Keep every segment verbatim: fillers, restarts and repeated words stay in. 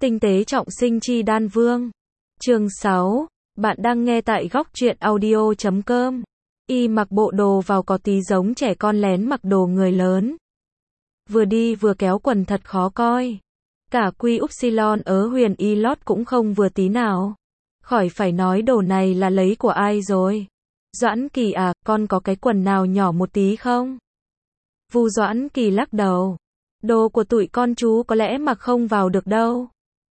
Tinh tế trọng sinh chi đan vương. Chương sáu. Bạn đang nghe tại góc truyện audio chấm com. Y mặc bộ đồ vào có tí giống trẻ con lén mặc đồ người lớn. Vừa đi vừa kéo quần thật khó coi. Cả Quy Upsilon ớ huyền y lót cũng không vừa tí nào. Khỏi phải nói đồ này là lấy của ai rồi. Doãn Kỳ à, con có cái quần nào nhỏ một tí không? Vu Doãn Kỳ lắc đầu. Đồ của tụi con chú có lẽ mặc không vào được đâu.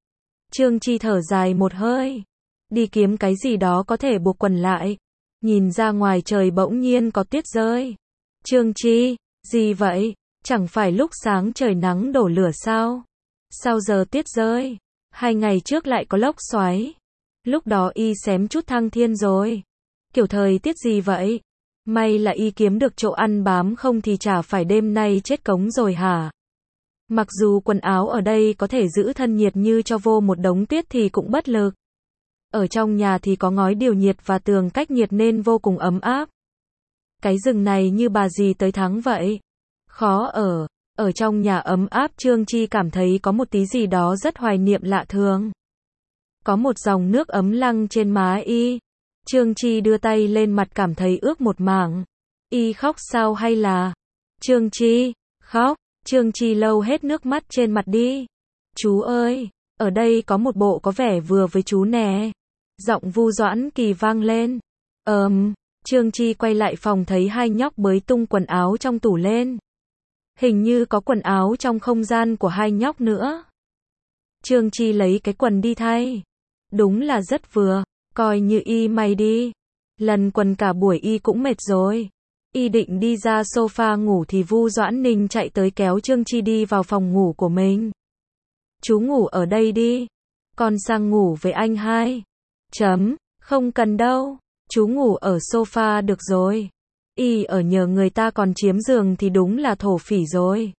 Trương Chi thở dài một hơi. Đi kiếm cái gì đó có thể buộc quần lại. Nhìn ra ngoài trời bỗng nhiên có tuyết rơi. Trương Chi, gì vậy? Chẳng phải lúc sáng trời nắng đổ lửa sao? Sao giờ tuyết rơi? Hai ngày trước lại có lốc xoáy. Lúc đó y xém chút thăng thiên rồi. Kiểu thời tiết gì vậy? May là y kiếm được chỗ ăn bám, không thì chả phải đêm nay chết cống rồi hả? Mặc dù quần áo ở đây có thể giữ thân nhiệt như cho vô một đống tuyết thì cũng bất lực. Ở trong nhà thì có ngói điều nhiệt và tường cách nhiệt nên vô cùng ấm áp. Cái rừng này như bà gì tới tháng vậy. Khó ở. Ở trong nhà ấm áp, Trương Chi cảm thấy có một tí gì đó rất hoài niệm lạ thường. Có một dòng nước ấm lăng trên má y. Trương Chi đưa tay lên mặt cảm thấy ướt một mảng. Y khóc sao hay là? Trương Chi, khóc. Trương Chi lau hết nước mắt trên mặt đi. Chú ơi, ở đây có một bộ có vẻ vừa với chú nè. Giọng Vu Doãn Kỳ vang lên. Ờm, Trương Chi quay lại phòng thấy hai nhóc bới tung quần áo trong tủ lên. Hình như có quần áo trong không gian của hai nhóc nữa. Trương Chi lấy cái quần đi thay. Đúng là rất vừa, coi như y may đi. Lần quần cả buổi y cũng mệt rồi. Y định đi ra sofa ngủ thì Vu Doãn Ninh chạy tới kéo Trương Chi đi vào phòng ngủ của mình. Chú ngủ ở đây đi. Con sang ngủ với anh hai. Chấm, không cần đâu. Chú ngủ ở sofa được rồi. Y ở nhờ người ta còn chiếm giường thì đúng là thổ phỉ rồi.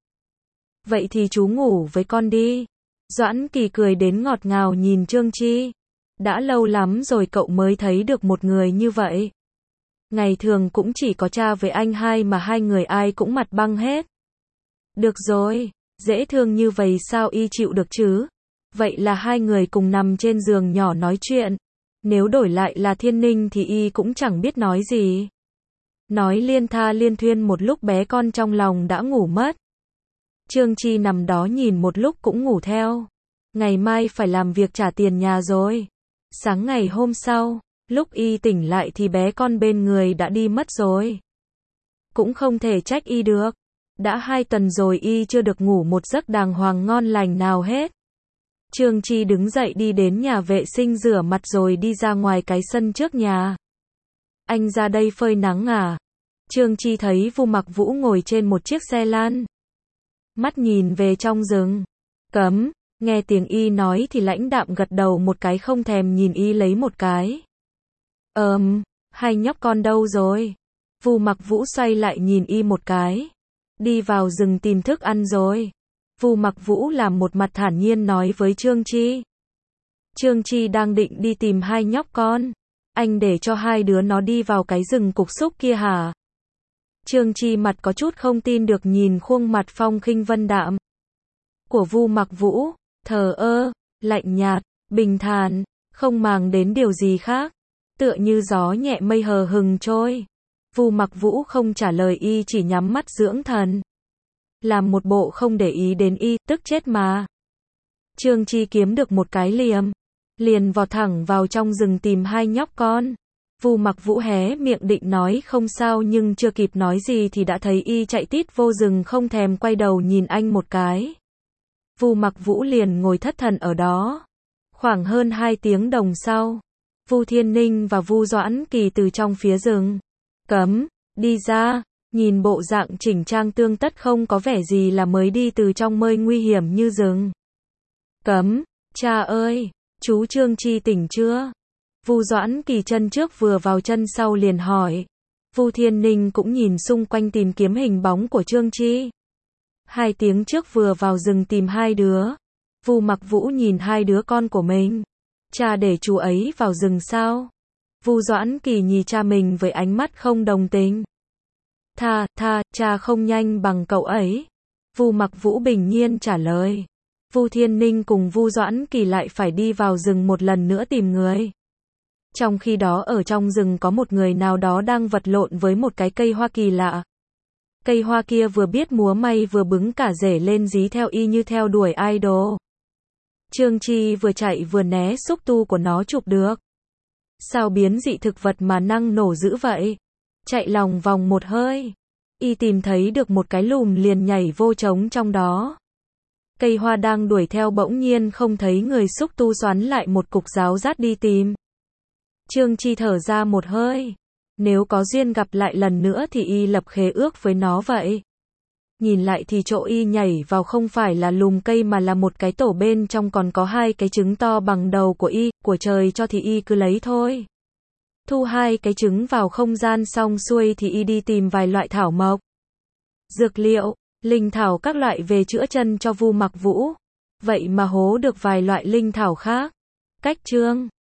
Vậy thì chú ngủ với con đi. Doãn Kỳ cười đến ngọt ngào nhìn Trương Chi. Đã lâu lắm rồi cậu mới thấy được một người như vậy. Ngày thường cũng chỉ có cha với anh hai mà hai người ai cũng mặt băng hết. Được rồi, dễ thương như vậy sao y chịu được chứ? Vậy là hai người cùng nằm trên giường nhỏ nói chuyện. Nếu đổi lại là Thiên Ninh thì y cũng chẳng biết nói gì. Nói liên tha liên thuyên một lúc bé con trong lòng đã ngủ mất. Trương Chi nằm đó nhìn một lúc cũng ngủ theo. Ngày mai phải làm việc trả tiền nhà rồi. Sáng ngày hôm sau, lúc y tỉnh lại thì bé con bên người đã đi mất rồi. Cũng không thể trách y được. Đã hai tuần rồi y chưa được ngủ một giấc đàng hoàng ngon lành nào hết. Trương Chi đứng dậy đi đến nhà vệ sinh rửa mặt rồi đi ra ngoài cái sân trước nhà. Anh ra đây phơi nắng à? Trương Chi thấy Vu Mặc Vũ ngồi trên một chiếc xe lan. Mắt nhìn về trong rừng. Cấm, nghe tiếng y nói thì lãnh đạm gật đầu một cái không thèm nhìn y lấy một cái. Ờm, hai nhóc con đâu rồi? Vu Mặc Vũ xoay lại nhìn y một cái. Đi vào rừng tìm thức ăn rồi. Vu Mặc Vũ làm một mặt thản nhiên nói với Trương Chi. Trương Chi đang định đi tìm hai nhóc con. Anh để cho hai đứa nó đi vào cái rừng cục xúc kia hả? Trương Chi mặt có chút không tin được nhìn khuôn mặt phong khinh vân đạm của Vu Mặc Vũ, thờ ơ, lạnh nhạt, bình thản, không màng đến điều gì khác, tựa như gió nhẹ mây hờ hừng trôi. Vu Mặc Vũ không trả lời y, chỉ nhắm mắt dưỡng thần. Làm một bộ không để ý đến y, tức chết mà. Trương Chi kiếm được một cái liềm, liền vọt thẳng vào trong rừng tìm hai nhóc con. Vu Mặc Vũ hé miệng định nói không sao nhưng chưa kịp nói gì thì đã thấy y chạy tít vô rừng không thèm quay đầu nhìn anh một cái. Vu Mặc Vũ liền ngồi thất thần ở đó. Khoảng hơn hai tiếng đồng sau, Vu Thiên Ninh và Vu Doãn Kỳ từ trong phía rừng cấm đi ra, nhìn bộ dạng chỉnh trang tương tất không có vẻ gì là mới đi từ trong mơi nguy hiểm như rừng cấm. Cha ơi, chú Trương Chi tỉnh chưa? Vu Doãn Kỳ chân trước vừa vào chân sau liền hỏi. Vu Thiên Ninh cũng nhìn xung quanh tìm kiếm hình bóng của Trương Chi. Hai tiếng trước vừa vào rừng tìm hai đứa. Vu Mặc Vũ nhìn hai đứa con của mình. Cha để chú ấy vào rừng sao? Vu Doãn Kỳ nhìn cha mình với ánh mắt không đồng tình. Tha, tha, cha không nhanh bằng cậu ấy. Vu Mặc Vũ bình nhiên trả lời. Vu Thiên Ninh cùng Vu Doãn Kỳ lại phải đi vào rừng một lần nữa tìm người. Trong khi đó ở trong rừng có một người nào đó đang vật lộn với một cái cây hoa kỳ lạ. Cây hoa kia vừa biết múa may vừa bứng cả rễ lên dí theo y như theo đuổi idol. Trương Chi vừa chạy vừa né xúc tu của nó chụp được. Sao biến dị thực vật mà năng nổ dữ vậy? Chạy lòng vòng một hơi. Y tìm thấy được một cái lùm liền nhảy vô trống trong đó. Cây hoa đang đuổi theo bỗng nhiên không thấy người, xúc tu xoắn lại một cục giáo rát đi tìm. Trương Chi thở ra một hơi. Nếu có duyên gặp lại lần nữa thì y lập khế ước với nó vậy. Nhìn lại thì chỗ y nhảy vào không phải là lùm cây mà là một cái tổ, bên trong còn có hai cái trứng to bằng đầu của y, của trời cho thì y cứ lấy thôi. Thu hai cái trứng vào không gian xong xuôi thì y đi tìm vài loại thảo mộc, dược liệu, linh thảo các loại về chữa chân cho Vu Mặc Vũ. Vậy mà hố được vài loại linh thảo khác. Cách chương